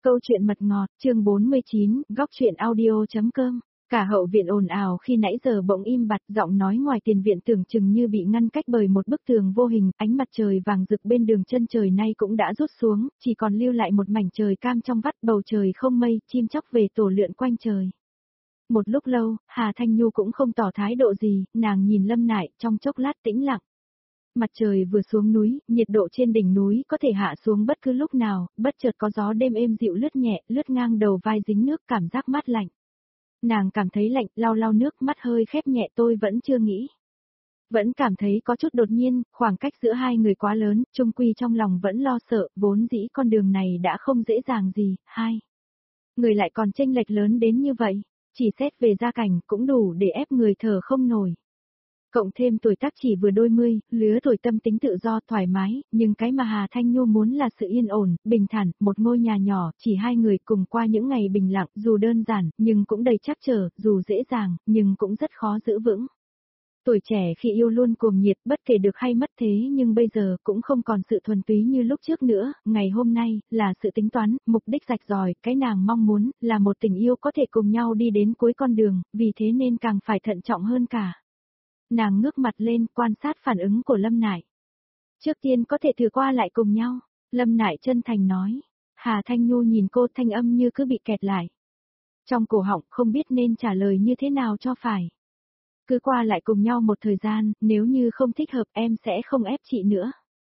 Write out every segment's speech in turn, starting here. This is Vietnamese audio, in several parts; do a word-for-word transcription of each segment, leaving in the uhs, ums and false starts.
Câu chuyện mật ngọt, chương bốn mươi chín, góc truyện audio.com. Cả hậu viện ồn ào khi nãy giờ bỗng im bặt, giọng nói ngoài tiền viện tưởng chừng như bị ngăn cách bởi một bức tường vô hình, ánh mặt trời vàng rực bên đường chân trời nay cũng đã rút xuống, chỉ còn lưu lại một mảnh trời cam trong vắt, bầu trời không mây, chim chóc về tổ lượn quanh trời. Một lúc lâu, Hà Thanh Nhu cũng không tỏ thái độ gì, nàng nhìn Lâm Nại, trong chốc lát tĩnh lặng. Mặt trời vừa xuống núi, nhiệt độ trên đỉnh núi có thể hạ xuống bất cứ lúc nào, bất chợt có gió đêm êm dịu lướt nhẹ, lướt ngang đầu vai dính nước, cảm giác mát lạnh. Nàng cảm thấy lạnh, lau lau nước, mắt hơi khép nhẹ, tôi vẫn chưa nghĩ. Vẫn cảm thấy có chút đột nhiên, khoảng cách giữa hai người quá lớn, chung quy trong lòng vẫn lo sợ, vốn dĩ con đường này đã không dễ dàng gì, hai. Người lại còn chênh lệch lớn đến như vậy, chỉ xét về gia cảnh cũng đủ để ép người thở không nổi. Cộng thêm tuổi tác chỉ vừa đôi mươi, lứa tuổi tâm tính tự do thoải mái, nhưng cái mà Hà Thanh Nhu muốn là sự yên ổn, bình thản, một ngôi nhà nhỏ, chỉ hai người cùng qua những ngày bình lặng, dù đơn giản, nhưng cũng đầy trắc trở, dù dễ dàng, nhưng cũng rất khó giữ vững. Tuổi trẻ khi yêu luôn cuồng nhiệt, bất kể được hay mất thế nhưng bây giờ cũng không còn sự thuần túy như lúc trước nữa, ngày hôm nay, là sự tính toán, mục đích rạch ròi, cái nàng mong muốn, là một tình yêu có thể cùng nhau đi đến cuối con đường, vì thế nên càng phải thận trọng hơn cả. Nàng ngước mặt lên, quan sát phản ứng của Lâm Nại. Trước tiên có thể thử qua lại cùng nhau, Lâm Nại chân thành nói. Hà Thanh Nhu nhìn cô, thanh âm như cứ bị kẹt lại. Trong cổ họng không biết nên trả lời như thế nào cho phải. Cứ qua lại cùng nhau một thời gian, nếu như không thích hợp em sẽ không ép chị nữa.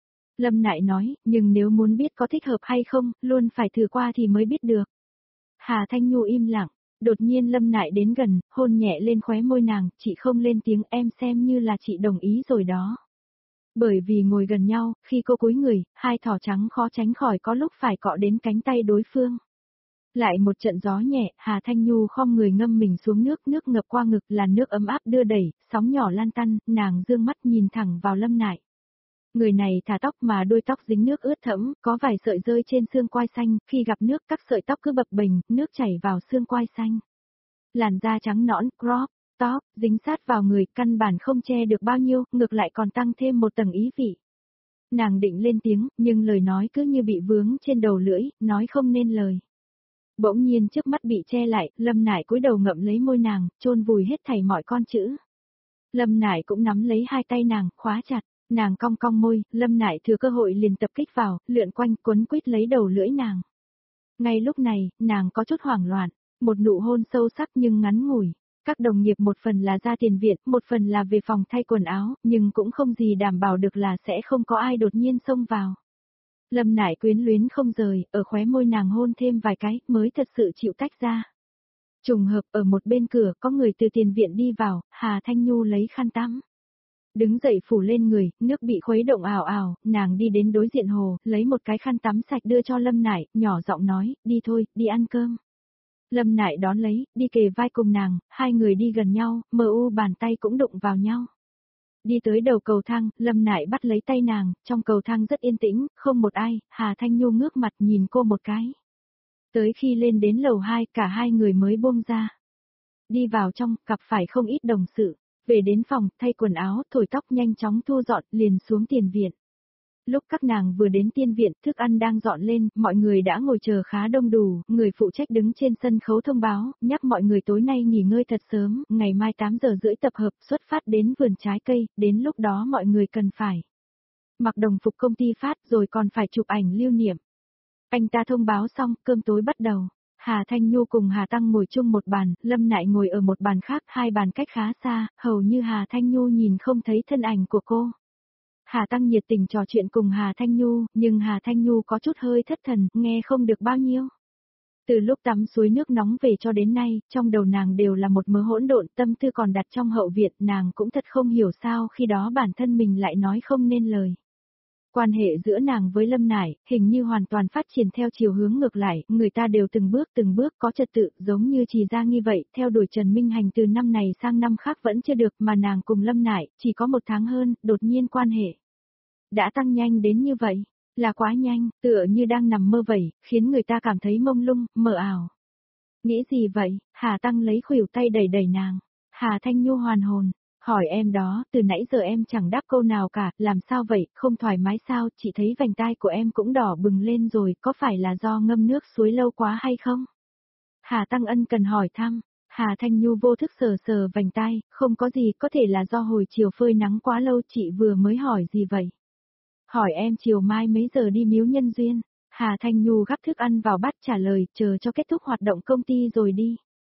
Lâm Nại nói, nhưng nếu muốn biết có thích hợp hay không, luôn phải thử qua thì mới biết được. Hà Thanh Nhu im lặng. Đột nhiên Lâm Nại đến gần, hôn nhẹ lên khóe môi nàng, chị không lên tiếng, em xem như là chị đồng ý rồi đó. Bởi vì ngồi gần nhau, khi cô cúi người, hai thỏ trắng khó tránh khỏi có lúc phải cọ đến cánh tay đối phương. Lại một trận gió nhẹ, Hà Thanh Nhu khom người ngâm mình xuống nước, nước ngập qua ngực là nước ấm áp đưa đẩy, sóng nhỏ lan tăn, nàng dương mắt nhìn thẳng vào Lâm Nại. Người này thả tóc mà đuôi tóc dính nước ướt thẫm, có vài sợi rơi trên xương quai xanh, khi gặp nước các sợi tóc cứ bập bềnh, nước chảy vào xương quai xanh. Làn da trắng nõn, crop, top, dính sát vào người, căn bản không che được bao nhiêu, ngược lại còn tăng thêm một tầng ý vị. Nàng định lên tiếng, nhưng lời nói cứ như bị vướng trên đầu lưỡi, nói không nên lời. Bỗng nhiên trước mắt bị che lại, Lâm Nại cúi đầu ngậm lấy môi nàng, chôn vùi hết thảy mọi con chữ. Lâm Nại cũng nắm lấy hai tay nàng, khóa chặt. Nàng cong cong môi, Lâm Nại thừa cơ hội liền tập kích vào, lượn quanh, quấn quýt lấy đầu lưỡi nàng. Ngay lúc này, nàng có chút hoảng loạn, một nụ hôn sâu sắc nhưng ngắn ngủi. Các đồng nghiệp một phần là ra tiền viện, một phần là về phòng thay quần áo, nhưng cũng không gì đảm bảo được là sẽ không có ai đột nhiên xông vào. Lâm Nại quyến luyến không rời, ở khóe môi nàng hôn thêm vài cái, mới thật sự chịu tách ra. Trùng hợp ở một bên cửa, có người từ tiền viện đi vào, Hà Thanh Nhu lấy khăn tắm. Đứng dậy phủ lên người, nước bị khuấy động ào ào, nàng đi đến đối diện hồ, lấy một cái khăn tắm sạch đưa cho Lâm Nại, nhỏ giọng nói, đi thôi, đi ăn cơm. Lâm Nại đón lấy, đi kề vai cùng nàng, hai người đi gần nhau, mờ u bàn tay cũng đụng vào nhau. Đi tới đầu cầu thang, Lâm Nại bắt lấy tay nàng, trong cầu thang rất yên tĩnh, không một ai, Hà Thanh Nhu ngước mặt nhìn cô một cái. Tới khi lên đến lầu hai, cả hai người mới buông ra. Đi vào trong, gặp phải không ít đồng sự. Về đến phòng, thay quần áo, thổi tóc nhanh chóng thu dọn, liền xuống tiền viện. Lúc các nàng vừa đến tiên viện, thức ăn đang dọn lên, mọi người đã ngồi chờ khá đông đủ, người phụ trách đứng trên sân khấu thông báo, nhắc mọi người tối nay nghỉ ngơi thật sớm, ngày mai tám giờ rưỡi tập hợp, xuất phát đến vườn trái cây, đến lúc đó mọi người cần phải mặc đồng phục công ty phát rồi còn phải chụp ảnh lưu niệm. Anh ta thông báo xong, cơm tối bắt đầu. Hà Thanh Nhu cùng Hà Tăng ngồi chung một bàn, Lâm Nại ngồi ở một bàn khác, hai bàn cách khá xa, hầu như Hà Thanh Nhu nhìn không thấy thân ảnh của cô. Hà Tăng nhiệt tình trò chuyện cùng Hà Thanh Nhu, nhưng Hà Thanh Nhu có chút hơi thất thần, nghe không được bao nhiêu. Từ lúc tắm suối nước nóng về cho đến nay, trong đầu nàng đều là một mớ hỗn độn, tâm tư còn đặt trong hậu viện, nàng cũng thật không hiểu sao khi đó bản thân mình lại nói không nên lời. Quan hệ giữa nàng với Lâm Nại, hình như hoàn toàn phát triển theo chiều hướng ngược lại, người ta đều từng bước từng bước có trật tự, giống như Trì Gia Nghi vậy, theo đuổi Trần Minh Hành từ năm này sang năm khác vẫn chưa được, mà nàng cùng Lâm Nại, chỉ có một tháng hơn, đột nhiên quan hệ đã tăng nhanh đến như vậy, là quá nhanh, tựa như đang nằm mơ vậy, khiến người ta cảm thấy mông lung, mờ ảo. Nghĩ gì vậy? Hà Tăng lấy khuỷu tay đẩy đẩy nàng. Hà Thanh Nhu hoàn hồn. Hỏi em đó, từ nãy giờ em chẳng đáp câu nào cả, làm sao vậy, không thoải mái sao, chị thấy vành tai của em cũng đỏ bừng lên rồi, có phải là do ngâm nước suối lâu quá hay không? Hà Tăng Ân cần hỏi thăm, Hà Thanh Nhu vô thức sờ sờ vành tai, không có gì, có thể là do hồi chiều phơi nắng quá lâu, chị vừa mới hỏi gì vậy? Hỏi em chiều mai mấy giờ đi miếu nhân duyên? Hà Thanh Nhu gắp thức ăn vào bát trả lời, chờ cho kết thúc hoạt động công ty rồi đi.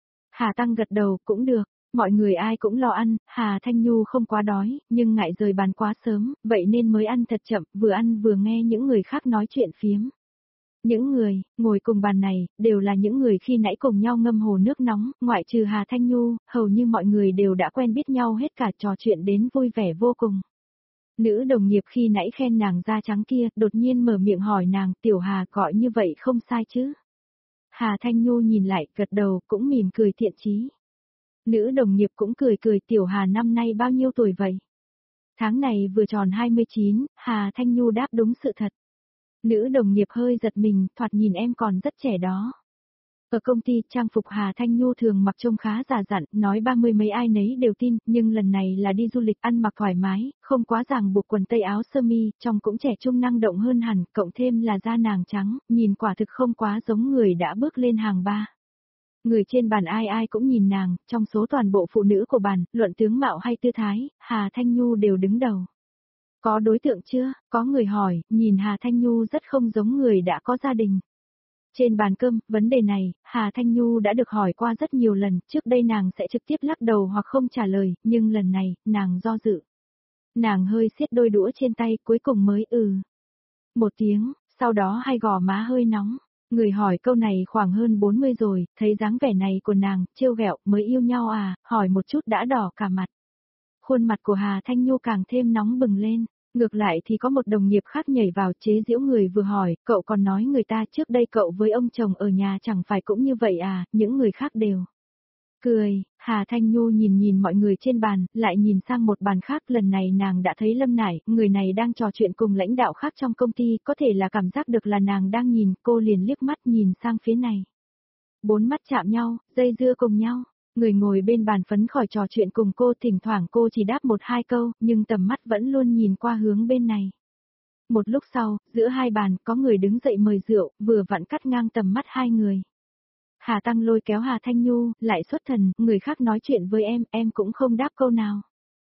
Hà Tăng gật đầu, cũng được. Mọi người ai cũng lo ăn, Hà Thanh Nhu không quá đói, nhưng ngại rời bàn quá sớm, vậy nên mới ăn thật chậm, vừa ăn vừa nghe những người khác nói chuyện phiếm. Những người, ngồi cùng bàn này, đều là những người khi nãy cùng nhau ngâm hồ nước nóng, ngoại trừ Hà Thanh Nhu, hầu như mọi người đều đã quen biết nhau hết cả, trò chuyện đến vui vẻ vô cùng. Nữ đồng nghiệp khi nãy khen nàng da trắng kia, đột nhiên mở miệng hỏi nàng, Tiểu Hà gọi như vậy không sai chứ. Hà Thanh Nhu nhìn lại, gật đầu, cũng mỉm cười thiện chí. Nữ đồng nghiệp cũng cười cười, Tiểu Hà năm nay bao nhiêu tuổi vậy? Tháng này vừa tròn hai mươi chín, Hà Thanh Nhu đáp đúng sự thật. Nữ đồng nghiệp hơi giật mình, thoạt nhìn em còn rất trẻ đó. Ở công ty, trang phục Hà Thanh Nhu thường mặc trông khá già dặn, nói ba mươi mấy ai nấy đều tin, nhưng lần này là đi du lịch ăn mặc thoải mái, không quá ràng buộc quần tây áo sơ mi, trông cũng trẻ trung năng động hơn hẳn, cộng thêm là da nàng trắng, nhìn quả thực không quá giống người đã bước lên hàng ba. Người trên bàn ai ai cũng nhìn nàng, trong số toàn bộ phụ nữ của bàn, luận tướng mạo hay tư thái, Hà Thanh Nhu đều đứng đầu. Có đối tượng chưa? Có người hỏi, nhìn Hà Thanh Nhu rất không giống người đã có gia đình. Trên bàn cơm, vấn đề này, Hà Thanh Nhu đã được hỏi qua rất nhiều lần, trước đây nàng sẽ trực tiếp lắc đầu hoặc không trả lời, nhưng lần này, nàng do dự. Nàng hơi siết đôi đũa trên tay, cuối cùng mới ừ. Một tiếng, sau đó hai gò má hơi nóng. Người hỏi câu này khoảng hơn bốn mươi rồi, thấy dáng vẻ này của nàng, trêu ghẹo, mới yêu nhau à, hỏi một chút đã đỏ cả mặt. Khuôn mặt của Hà Thanh Nhu càng thêm nóng bừng lên. Ngược lại thì có một đồng nghiệp khác nhảy vào chế giễu người vừa hỏi, cậu còn nói người ta trước đây cậu với ông chồng ở nhà chẳng phải cũng như vậy à, những người khác đều. Cười, Hà Thanh Nhu nhìn nhìn mọi người trên bàn, lại nhìn sang một bàn khác, lần này nàng đã thấy Lâm Nải, người này đang trò chuyện cùng lãnh đạo khác trong công ty, có thể là cảm giác được là nàng đang nhìn, cô liền liếc mắt nhìn sang phía này. Bốn mắt chạm nhau, dây dưa cùng nhau. Người ngồi bên bàn phấn khỏi trò chuyện cùng cô, thỉnh thoảng cô chỉ đáp một hai câu, nhưng tầm mắt vẫn luôn nhìn qua hướng bên này. Một lúc sau, giữa hai bàn, có người đứng dậy mời rượu, vừa vặn cắt ngang tầm mắt hai người. Hà Tăng lôi kéo Hà Thanh Nhu, lại xuất thần, người khác nói chuyện với em, em cũng không đáp câu nào.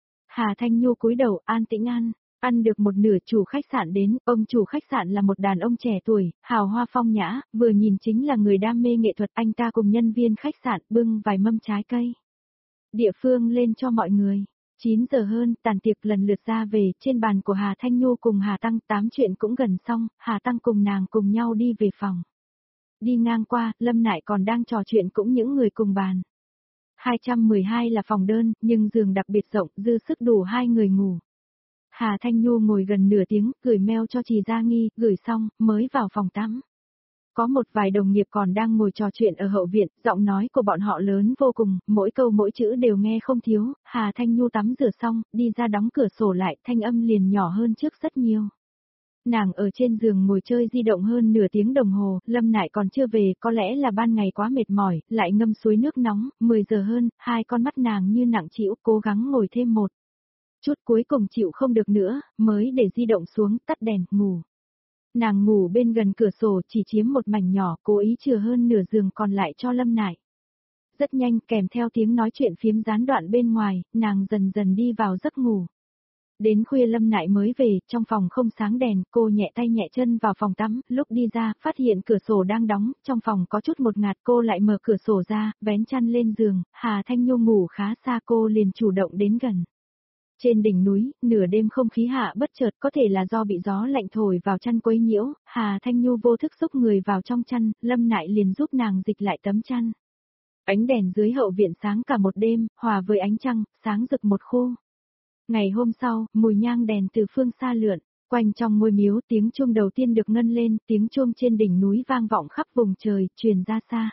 Hà Thanh Nhu cúi đầu, an tĩnh ăn. Ăn được một nửa, chủ khách sạn đến, ông chủ khách sạn là một đàn ông trẻ tuổi, hào hoa phong nhã, vừa nhìn chính là người đam mê nghệ thuật, anh ta cùng nhân viên khách sạn bưng vài mâm trái cây. Địa phương lên cho mọi người. chín giờ hơn, tàn tiệc lần lượt ra về, trên bàn của Hà Thanh Nhu cùng Hà Tăng, tám chuyện cũng gần xong, Hà Tăng cùng nàng cùng nhau đi về phòng. Đi ngang qua, Lâm Nại còn đang trò chuyện cũng những người cùng bàn. hai trăm mười hai là phòng đơn, nhưng giường đặc biệt rộng, dư sức đủ hai người ngủ. Hà Thanh Nhu ngồi gần nửa tiếng, gửi mail cho Trì Gia Nghi, gửi xong, mới vào phòng tắm. Có một vài đồng nghiệp còn đang ngồi trò chuyện ở hậu viện, giọng nói của bọn họ lớn vô cùng, mỗi câu mỗi chữ đều nghe không thiếu. Hà Thanh Nhu tắm rửa xong, đi ra đóng cửa sổ lại, thanh âm liền nhỏ hơn trước rất nhiều. Nàng ở trên giường ngồi chơi di động hơn nửa tiếng đồng hồ, Lâm Nại còn chưa về, có lẽ là ban ngày quá mệt mỏi, lại ngâm suối nước nóng, mười giờ hơn, hai con mắt nàng như nặng trĩu, cố gắng ngồi thêm một chút, cuối cùng chịu không được nữa, mới để di động xuống, tắt đèn, ngủ. Nàng ngủ bên gần cửa sổ, chỉ chiếm một mảnh nhỏ, cố ý chừa hơn nửa giường còn lại cho Lâm Nại. Rất nhanh, kèm theo tiếng nói chuyện phiếm gián đoạn bên ngoài, nàng dần dần đi vào giấc ngủ. Đến khuya Lâm Nại mới về, trong phòng không sáng đèn, cô nhẹ tay nhẹ chân vào phòng tắm, lúc đi ra, phát hiện cửa sổ đang đóng, trong phòng có chút một ngạt, cô lại mở cửa sổ ra, vén chăn lên giường, Hà Thanh Nhu ngủ khá xa, cô liền chủ động đến gần. Trên đỉnh núi, nửa đêm không khí hạ bất chợt, có thể là do bị gió lạnh thổi vào chăn quấy nhiễu, Hà Thanh Nhu vô thức xúc người vào trong chăn, Lâm Nại liền giúp nàng dịch lại tấm chăn. Ánh đèn dưới hậu viện sáng cả một đêm, hòa với ánh trăng, sáng rực một khu. Ngày hôm sau, mùi nhang đèn từ phương xa lượn, quanh trong ngôi miếu, tiếng chuông đầu tiên được ngân lên, tiếng chuông trên đỉnh núi vang vọng khắp vùng trời, truyền ra xa.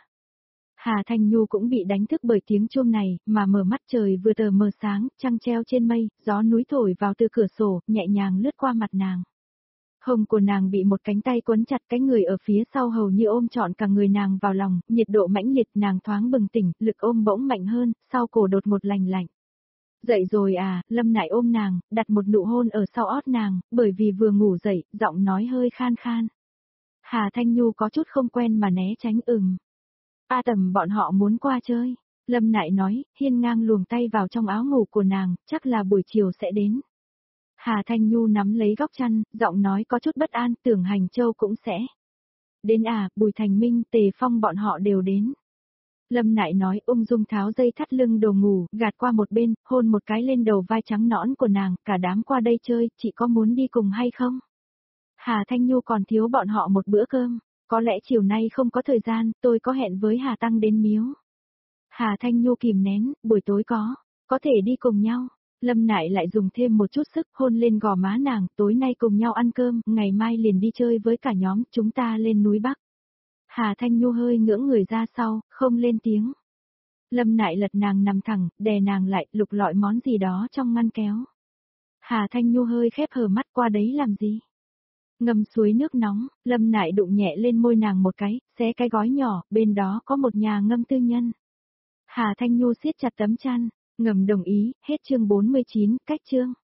Hà Thanh Nhu cũng bị đánh thức bởi tiếng chuông này, mà mở mắt, trời vừa tờ mờ sáng, trăng treo trên mây, gió núi thổi vào từ cửa sổ, nhẹ nhàng lướt qua mặt nàng. Hông của nàng bị một cánh tay quấn chặt, cái người ở phía sau hầu như ôm trọn cả người nàng vào lòng, nhiệt độ mãnh liệt, nàng thoáng bừng tỉnh, lực ôm bỗng mạnh hơn, sau cổ đột một lành lạnh. Dậy rồi à, Lâm Nại ôm nàng, đặt một nụ hôn ở sau ót nàng, bởi vì vừa ngủ dậy, giọng nói hơi khan khan. Hà Thanh Nhu có chút không quen mà né tránh ừm. A Tầm bọn họ muốn qua chơi. Lâm Nại nói, hiên ngang luồng tay vào trong áo ngủ của nàng, chắc là buổi chiều sẽ đến. Hà Thanh Nhu nắm lấy góc chăn, giọng nói có chút bất an, tưởng Hành Châu cũng sẽ. Đến à, Bùi Thành Minh, Tề Phong bọn họ đều đến. Lâm Nại nói ung dung tháo dây thắt lưng đồ ngủ, gạt qua một bên, hôn một cái lên đầu vai trắng nõn của nàng, cả đám qua đây chơi, chị có muốn đi cùng hay không? Hà Thanh Nhu còn thiếu bọn họ một bữa cơm, có lẽ chiều nay không có thời gian, tôi có hẹn với Hà Tăng đến miếu. Hà Thanh Nhu kìm nén, buổi tối có, có thể đi cùng nhau. Lâm Nại lại dùng thêm một chút sức hôn lên gò má nàng, tối nay cùng nhau ăn cơm, ngày mai liền đi chơi với cả nhóm, chúng ta lên núi Bắc. Hà Thanh Nhu hơi ngưỡng người ra sau, không lên tiếng. Lâm Nại lật nàng nằm thẳng, đè nàng lại, lục lọi món gì đó trong ngăn kéo. Hà Thanh Nhu hơi khép hờ mắt, qua đấy làm gì? Ngâm suối nước nóng, Lâm Nại đụng nhẹ lên môi nàng một cái, xé cái gói nhỏ, bên đó có một nhà ngâm tư nhân. Hà Thanh Nhu siết chặt tấm chăn, ngầm đồng ý, hết chương bốn mươi chín, cách chương.